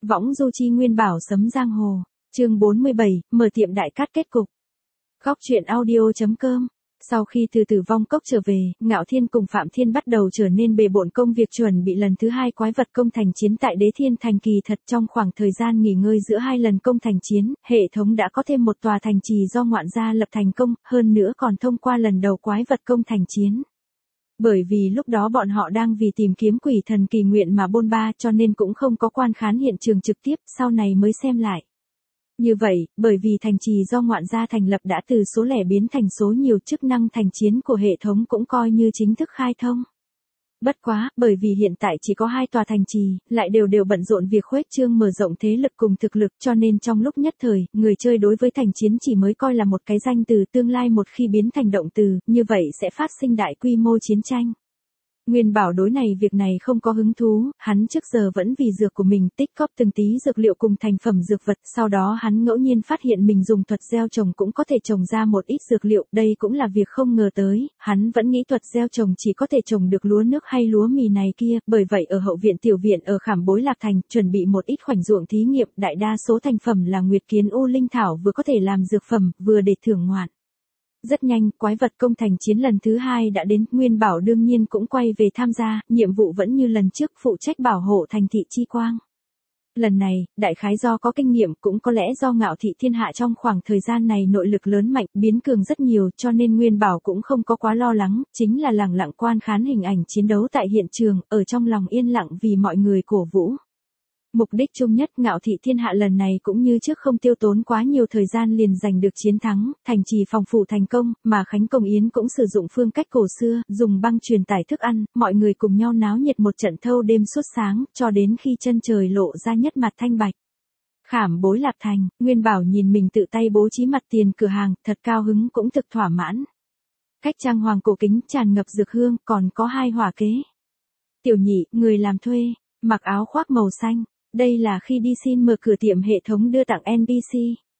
Võng du chi Nguyên Bảo sấm giang hồ. Chương 47, mở tiệm đại cát kết cục. Góc truyện audio.com. Sau khi từ Tử Vong Cốc trở về, Ngạo Thiên cùng Phạm Thiên bắt đầu trở nên bề bộn công việc chuẩn bị lần thứ 2 quái vật công thành chiến tại Đế Thiên Thành. Kỳ thật trong khoảng thời gian nghỉ ngơi giữa 2 lần công thành chiến, hệ thống đã có thêm một tòa thành trì do ngoạn gia lập thành công, hơn nữa còn thông qua lần đầu quái vật công thành chiến. Bởi vì lúc đó bọn họ đang vì tìm kiếm quỷ thần kỳ nguyện mà bôn ba, cho nên cũng không có quan khán hiện trường trực tiếp, sau này mới xem lại. Như vậy, bởi vì thành trì do ngoạn gia thành lập đã từ số lẻ biến thành số nhiều, chức năng thành chiến của hệ thống cũng coi như chính thức khai thông. Bất quá, bởi vì hiện tại chỉ có 2 tòa thành trì, lại đều bận rộn việc khuếch trương mở rộng thế lực cùng thực lực, cho nên trong lúc nhất thời, người chơi đối với thành chiến chỉ mới coi là một cái danh từ, tương lai một khi biến thành động từ, như vậy sẽ phát sinh đại quy mô chiến tranh. Nguyên Bảo đối việc này không có hứng thú, hắn trước giờ vẫn vì dược của mình tích góp từng tí dược liệu cùng thành phẩm dược vật, sau đó hắn ngẫu nhiên phát hiện mình dùng thuật gieo trồng cũng có thể trồng ra một ít dược liệu, đây cũng là việc không ngờ tới, hắn vẫn nghĩ thuật gieo trồng chỉ có thể trồng được lúa nước hay lúa mì này kia, bởi vậy ở hậu viện tiểu viện ở Khảm Bối Lạc Thành, chuẩn bị một ít khoảnh ruộng thí nghiệm, đại đa số thành phẩm là Nguyệt Kiến U Linh Thảo, vừa có thể làm dược phẩm, vừa để thưởng ngoạn. Rất nhanh, quái vật công thành chiến lần thứ 2 đã đến, Nguyên Bảo đương nhiên cũng quay về tham gia, nhiệm vụ vẫn như lần trước, phụ trách bảo hộ thành thị Chi Quang. Lần này, đại khái do có kinh nghiệm, cũng có lẽ do Ngạo Thị Thiên Hạ trong khoảng thời gian này nội lực lớn mạnh, biến cường rất nhiều, cho nên Nguyên Bảo cũng không có quá lo lắng, chính là lẳng lặng quan khán hình ảnh chiến đấu tại hiện trường, ở trong lòng yên lặng vì mọi người cổ vũ. Mục đích chung nhất, Ngạo Thị Thiên Hạ lần này cũng như trước không tiêu tốn quá nhiều thời gian liền giành được chiến thắng, thành trì phòng phủ thành công, mà Khánh Công Yến cũng sử dụng phương cách cổ xưa, dùng băng truyền tải thức ăn, mọi người cùng nhau náo nhiệt một trận thâu đêm suốt sáng, cho đến khi chân trời lộ ra nhất mặt thanh bạch. Khảm Bối Lạc Thành, Nguyên Bảo nhìn mình tự tay bố trí mặt tiền cửa hàng, thật cao hứng cũng thực thỏa mãn. Cách trang hoàng cổ kính tràn ngập dược hương, còn có 2 hỏa kế. Tiểu Nhị, người làm thuê, mặc áo khoác màu xanh. Đây là khi đi xin mở cửa tiệm hệ thống đưa tặng NPC.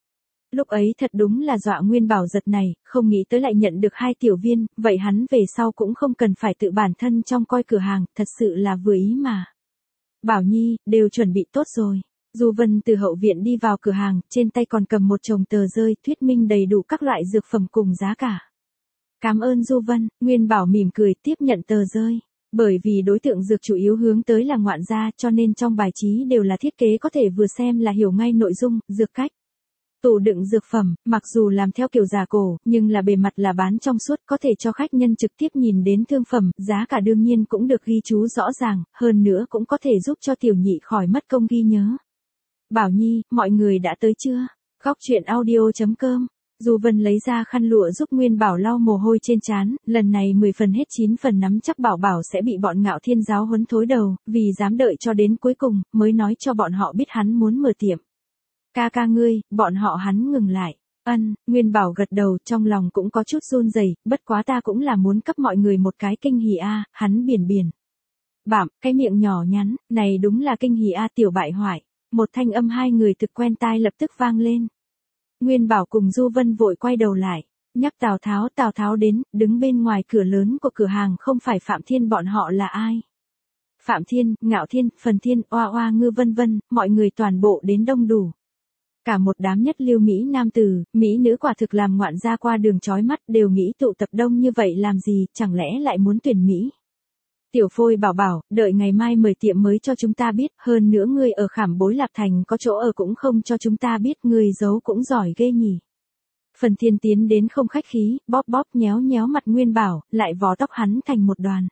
Lúc ấy thật đúng là dọa Nguyên Bảo giật này, không nghĩ tới lại nhận được 2 tiểu viên, vậy hắn về sau cũng không cần phải tự bản thân trong coi cửa hàng, thật sự là vừa ý mà. Bảo Nhi, đều chuẩn bị tốt rồi. Du Vân từ hậu viện đi vào cửa hàng, trên tay còn cầm một chồng tờ rơi, thuyết minh đầy đủ các loại dược phẩm cùng giá cả. Cảm ơn Du Vân, Nguyên Bảo mỉm cười tiếp nhận tờ rơi. Bởi vì đối tượng dược chủ yếu hướng tới là ngoạn gia, cho nên trong bài trí đều là thiết kế có thể vừa xem là hiểu ngay nội dung, dược cách. Tủ đựng dược phẩm, mặc dù làm theo kiểu giả cổ, nhưng là bề mặt là bán trong suốt, có thể cho khách nhân trực tiếp nhìn đến thương phẩm, giá cả đương nhiên cũng được ghi chú rõ ràng, hơn nữa cũng có thể giúp cho Tiểu Nhị khỏi mất công ghi nhớ. Bảo Nhi, mọi người đã tới chưa? Góc truyện audio.com. Du Vân lấy ra khăn lụa giúp Nguyên Bảo lau mồ hôi trên trán, lần này 10 phần hết 9 phần nắm chắc Bảo sẽ bị bọn Ngạo Thiên giáo huấn thối đầu, vì dám đợi cho đến cuối cùng, mới nói cho bọn họ biết hắn muốn mở tiệm. Ca ngươi, bọn họ hắn ngừng lại. Nguyên Bảo gật đầu, trong lòng cũng có chút run rẩy, bất quá ta cũng là muốn cấp mọi người một cái kinh hỉ a, hắn biển. Bảm, cái miệng nhỏ nhắn, này đúng là kinh hỉ a tiểu bại hoại. Một thanh âm 2 người thực quen tai lập tức vang lên. Nguyên Bảo cùng Du Vân vội quay đầu lại, nhắc Tào Tháo đến, đứng bên ngoài cửa lớn của cửa hàng không phải Phạm Thiên bọn họ là ai. Phạm Thiên, Ngạo Thiên, Phần Thiên, Oa Ngư vân vân, mọi người toàn bộ đến đông đủ. Cả một đám nhất lưu Mỹ nam tử, Mỹ nữ quả thực làm ngoạn gia qua đường chói mắt, đều nghĩ tụ tập đông như vậy làm gì, chẳng lẽ lại muốn tuyển Mỹ. Tiểu Phôi bảo, đợi ngày mai mời tiệm mới cho chúng ta biết, hơn nữa ngươi ở Khảm Bối Lạc Thành có chỗ ở cũng không cho chúng ta biết, ngươi giấu cũng giỏi ghê nhỉ. Phần Thiên tiến đến không khách khí, bóp nhéo mặt Nguyên Bảo, lại vò tóc hắn thành một đoàn.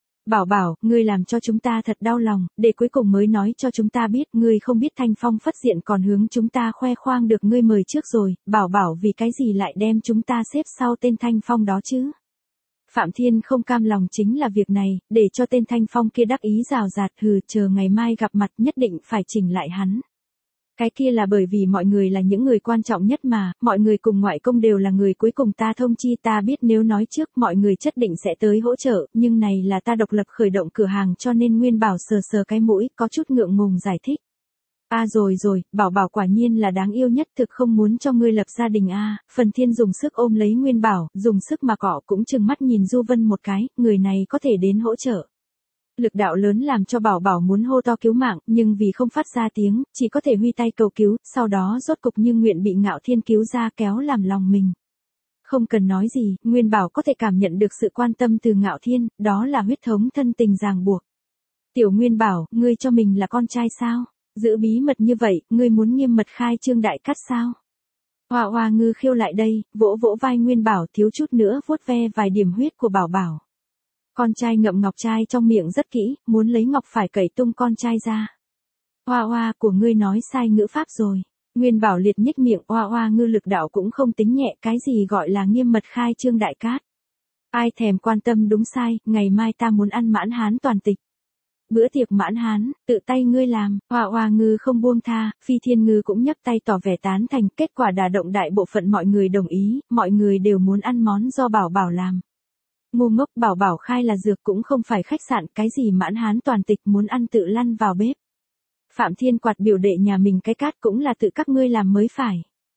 Bảo, ngươi làm cho chúng ta thật đau lòng, để cuối cùng mới nói cho chúng ta biết, ngươi không biết Thanh Phong phất diện còn hướng chúng ta khoe khoang được ngươi mời trước rồi, Bảo vì cái gì lại đem chúng ta xếp sau tên Thanh Phong đó chứ. Phạm Thiên không cam lòng chính là việc này, để cho tên Thanh Phong kia đắc ý rào rạt, chờ ngày mai gặp mặt nhất định phải chỉnh lại hắn. Cái kia là bởi vì mọi người là những người quan trọng nhất mà, mọi người cùng ngoại công đều là người cuối cùng ta thông chi, ta biết nếu nói trước mọi người chất định sẽ tới hỗ trợ, nhưng này là ta độc lập khởi động cửa hàng cho nên Nguyên Bảo sờ cái mũi, có chút ngượng ngùng giải thích. Rồi, Bảo quả nhiên là đáng yêu nhất, thực không muốn cho ngươi lập gia đình Phần Thiên dùng sức ôm lấy Nguyên Bảo, dùng sức mà cọ, cũng trừng mắt nhìn Du Vân một cái, người này có thể đến hỗ trợ. Lực đạo lớn làm cho Bảo Bảo muốn hô to cứu mạng, nhưng vì không phát ra tiếng, chỉ có thể huy tay cầu cứu, sau đó rốt cục như nguyện bị Ngạo Thiên cứu ra kéo làm lòng mình. Không cần nói gì, Nguyên Bảo có thể cảm nhận được sự quan tâm từ Ngạo Thiên, đó là huyết thống thân tình ràng buộc. Tiểu Nguyên Bảo, ngươi cho mình là con trai sao? Giữ bí mật như vậy, ngươi muốn nghiêm mật khai trương đại cát sao? Hoa Hoa Ngư khiêu lại đây, vỗ vỗ vai Nguyên Bảo thiếu chút nữa vuốt ve vài điểm huyết của Bảo Bảo. Con trai ngậm ngọc trai trong miệng rất kỹ, muốn lấy ngọc phải cẩy tung con trai ra. Hoa Hoa của ngươi nói sai ngữ pháp rồi. Nguyên Bảo liệt nhếch miệng, Hoa Hoa Ngư lực đạo cũng không tính nhẹ, cái gì gọi là nghiêm mật khai trương đại cát. Ai thèm quan tâm đúng sai, ngày mai ta muốn ăn mãn hán toàn tịch. Bữa tiệc mãn hán, tự tay ngươi làm, Hoa Hoa Ngư không buông tha, Phi Thiên Ngư cũng nhấc tay tỏ vẻ tán thành, kết quả đả động đại bộ phận mọi người đồng ý, mọi người đều muốn ăn món do Bảo Bảo làm. Ngu ngốc, Bảo Bảo khai là dược cũng không phải khách sạn, cái gì mãn hán toàn tịch muốn ăn tự lăn vào bếp. Phạm Thiên quạt biểu đệ nhà mình cái cát cũng là tự các ngươi làm mới phải.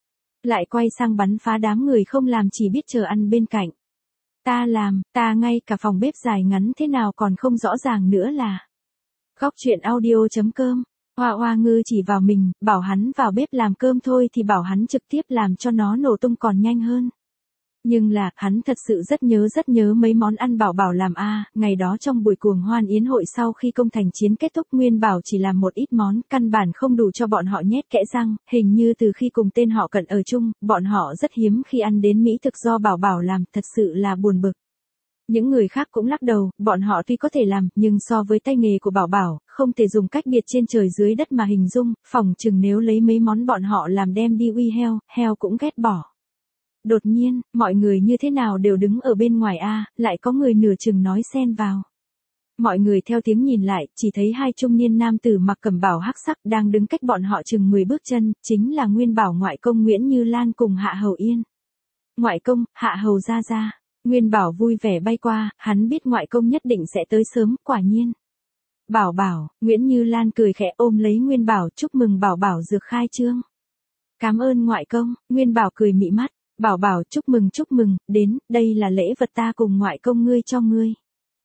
Lại quay sang bắn phá đám người không làm chỉ biết chờ ăn bên cạnh. Ta làm, ta ngay cả phòng bếp dài ngắn thế nào còn không rõ ràng nữa là. Góc truyện audio.com. Hoa Hoa Ngư chỉ vào mình, bảo hắn vào bếp làm cơm thôi thì bảo hắn trực tiếp làm cho nó nổ tung còn nhanh hơn. Nhưng là, hắn thật sự rất nhớ mấy món ăn Bảo Bảo làm ngày đó trong buổi cuồng hoan yến hội sau khi công thành chiến kết thúc Nguyên Bảo chỉ làm một ít món, căn bản không đủ cho bọn họ nhét kẽ răng, hình như từ khi cùng tên họ Cận ở chung, bọn họ rất hiếm khi ăn đến mỹ thực do Bảo Bảo làm, thật sự là buồn bực. Những người khác cũng lắc đầu, bọn họ tuy có thể làm, nhưng so với tay nghề của Bảo Bảo, không thể dùng cách biệt trên trời dưới đất mà hình dung, phỏng chừng nếu lấy mấy món bọn họ làm đem đi uy heo, heo cũng ghét bỏ. Đột nhiên, mọi người như thế nào đều đứng ở bên ngoài lại có người nửa chừng nói xen vào. Mọi người theo tiếng nhìn lại, chỉ thấy hai trung niên nam tử mặc cẩm bào hắc sắc đang đứng cách bọn họ chừng 10 bước chân, chính là Nguyên Bảo ngoại công Nguyễn Như Lan cùng Hạ Hầu Yên. Ngoại công, Hạ Hầu gia gia. Nguyên Bảo vui vẻ bay qua, hắn biết ngoại công nhất định sẽ tới sớm, quả nhiên. Bảo Bảo, Nguyễn Như Lan cười khẽ ôm lấy Nguyên Bảo, chúc mừng Bảo Bảo dược khai trương. Cảm ơn ngoại công, Nguyên Bảo cười mị mắt. Bảo Bảo chúc mừng, đến, đây là lễ vật ta cùng ngoại công ngươi cho ngươi.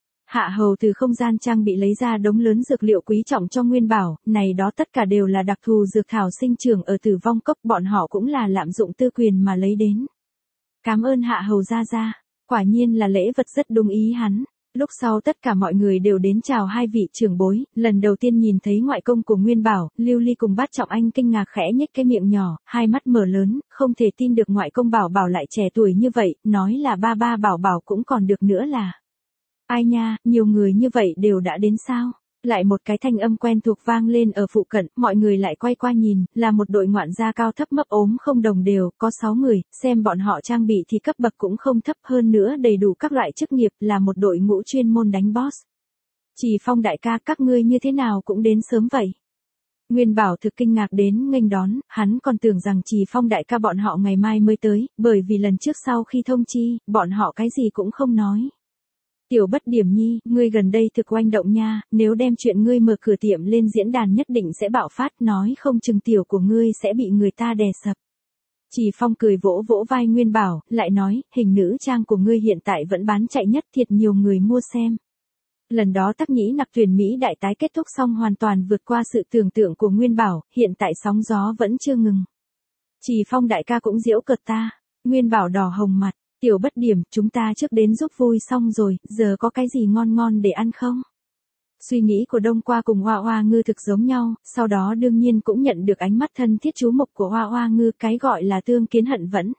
Hạ Hầu từ không gian trang bị lấy ra đống lớn dược liệu quý trọng cho Nguyên Bảo, này đó tất cả đều là đặc thù dược thảo sinh trưởng ở Tử Vong Cốc, bọn họ cũng là lạm dụng tư quyền mà lấy đến. Cảm ơn Hạ Hầu gia gia, quả nhiên là lễ vật rất đúng ý hắn. Lúc sau tất cả mọi người đều đến chào hai vị trưởng bối, lần đầu tiên nhìn thấy ngoại công của Nguyên Bảo, Lưu Ly cùng Bát Trọng Anh kinh ngạc khẽ nhếch cái miệng nhỏ, hai mắt mở lớn, không thể tin được ngoại công Bảo Bảo lại trẻ tuổi như vậy, nói là ba ba Bảo Bảo cũng còn được nữa là. Ai nha, nhiều người như vậy đều đã đến sao? Lại một cái thanh âm quen thuộc vang lên ở phụ cận, mọi người lại quay qua nhìn, là một đội ngoạn gia cao thấp mấp ốm không đồng đều, có 6 người, xem bọn họ trang bị thì cấp bậc cũng không thấp hơn nữa đầy đủ các loại chức nghiệp, là một đội ngũ chuyên môn đánh boss. Chỉ Phong đại ca các ngươi như thế nào cũng đến sớm vậy. Nguyên Bảo thực kinh ngạc đến nghênh đón, hắn còn tưởng rằng Trì Phong đại ca bọn họ ngày mai mới tới, bởi vì lần trước sau khi thông chi, bọn họ cái gì cũng không nói. Tiểu Bất Điểm Nhi, ngươi gần đây thực oanh động nha, nếu đem chuyện ngươi mở cửa tiệm lên diễn đàn nhất định sẽ bạo phát, nói không chừng tiểu của ngươi sẽ bị người ta đè sập. Trì Phong cười vỗ vỗ vai Nguyên Bảo, lại nói, hình nữ trang của ngươi hiện tại vẫn bán chạy nhất, thiệt nhiều người mua xem. Lần đó Tắc Nhĩ Nặc tuyển Mỹ đại tái kết thúc xong hoàn toàn vượt qua sự tưởng tượng của Nguyên Bảo, hiện tại sóng gió vẫn chưa ngừng. Trì Phong đại ca cũng giễu cợt ta, Nguyên Bảo đỏ hồng mặt. Tiểu Bất Điểm, chúng ta trước đến giúp vui xong rồi, giờ có cái gì ngon ngon để ăn không? Suy nghĩ của Đông Qua cùng Hoa Hoa Ngư thực giống nhau, sau đó đương nhiên cũng nhận được ánh mắt thân thiết chú mục của Hoa Hoa Ngư, cái gọi là tương kiến hận vẫn.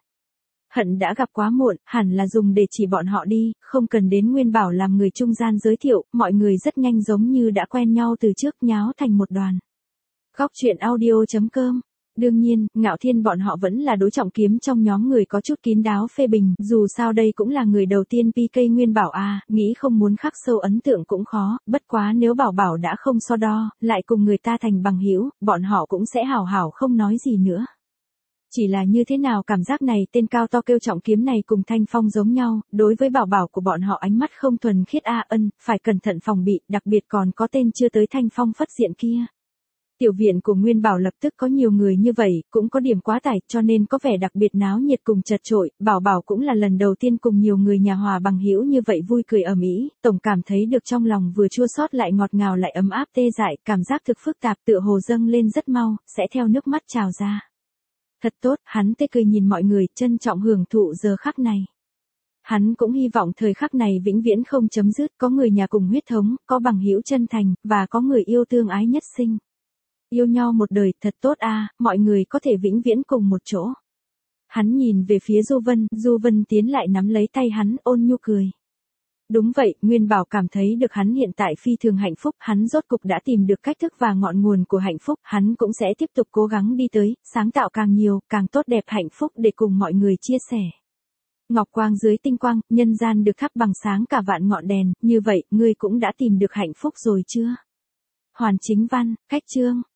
Hận đã gặp quá muộn, hẳn là dùng để chỉ bọn họ đi, không cần đến Nguyên Bảo làm người trung gian giới thiệu, mọi người rất nhanh giống như đã quen nhau từ trước nháo thành một đoàn. Góc truyện audio.com. Đương nhiên, Ngạo Thiên bọn họ vẫn là đối trọng kiếm trong nhóm người có chút kín đáo phê bình, dù sao đây cũng là người đầu tiên PK Nguyên Bảo nghĩ không muốn khắc sâu ấn tượng cũng khó, bất quá nếu Bảo Bảo đã không so đo, lại cùng người ta thành bằng hữu, bọn họ cũng sẽ hảo hảo không nói gì nữa. Chỉ là như thế nào cảm giác này tên cao to kêu trọng kiếm này cùng Thanh Phong giống nhau, đối với Bảo Bảo của bọn họ ánh mắt không thuần khiết phải cẩn thận phòng bị, đặc biệt còn có tên chưa tới Thanh Phong phất diện kia. Tiểu viện của Nguyên Bảo lập tức có nhiều người như vậy, cũng có điểm quá tải, cho nên có vẻ đặc biệt náo nhiệt cùng chật chội. Bảo Bảo cũng là lần đầu tiên cùng nhiều người nhà hòa bằng hữu như vậy vui cười ầm ĩ, tổng cảm thấy được trong lòng vừa chua xót lại ngọt ngào lại ấm áp tê dại, cảm giác thực phức tạp tựa hồ dâng lên rất mau, sẽ theo nước mắt trào ra. Thật tốt, hắn tê cười nhìn mọi người, trân trọng hưởng thụ giờ khắc này. Hắn cũng hy vọng thời khắc này vĩnh viễn không chấm dứt, có người nhà cùng huyết thống, có bằng hữu chân thành, và có người yêu tương ái nhất sinh. Yêu nhau một đời, thật tốt a, mọi người có thể vĩnh viễn cùng một chỗ. Hắn nhìn về phía Du Vân tiến lại nắm lấy tay hắn, ôn nhu cười. Đúng vậy, Nguyên Bảo cảm thấy được hắn hiện tại phi thường hạnh phúc, hắn rốt cục đã tìm được cách thức và ngọn nguồn của hạnh phúc, hắn cũng sẽ tiếp tục cố gắng đi tới, sáng tạo càng nhiều, càng tốt đẹp hạnh phúc để cùng mọi người chia sẻ. Ngọc quang dưới tinh quang, nhân gian được thắp bằng sáng cả vạn ngọn đèn, như vậy, ngươi cũng đã tìm được hạnh phúc rồi chưa? Hoàn Chính Văn, Cách Chương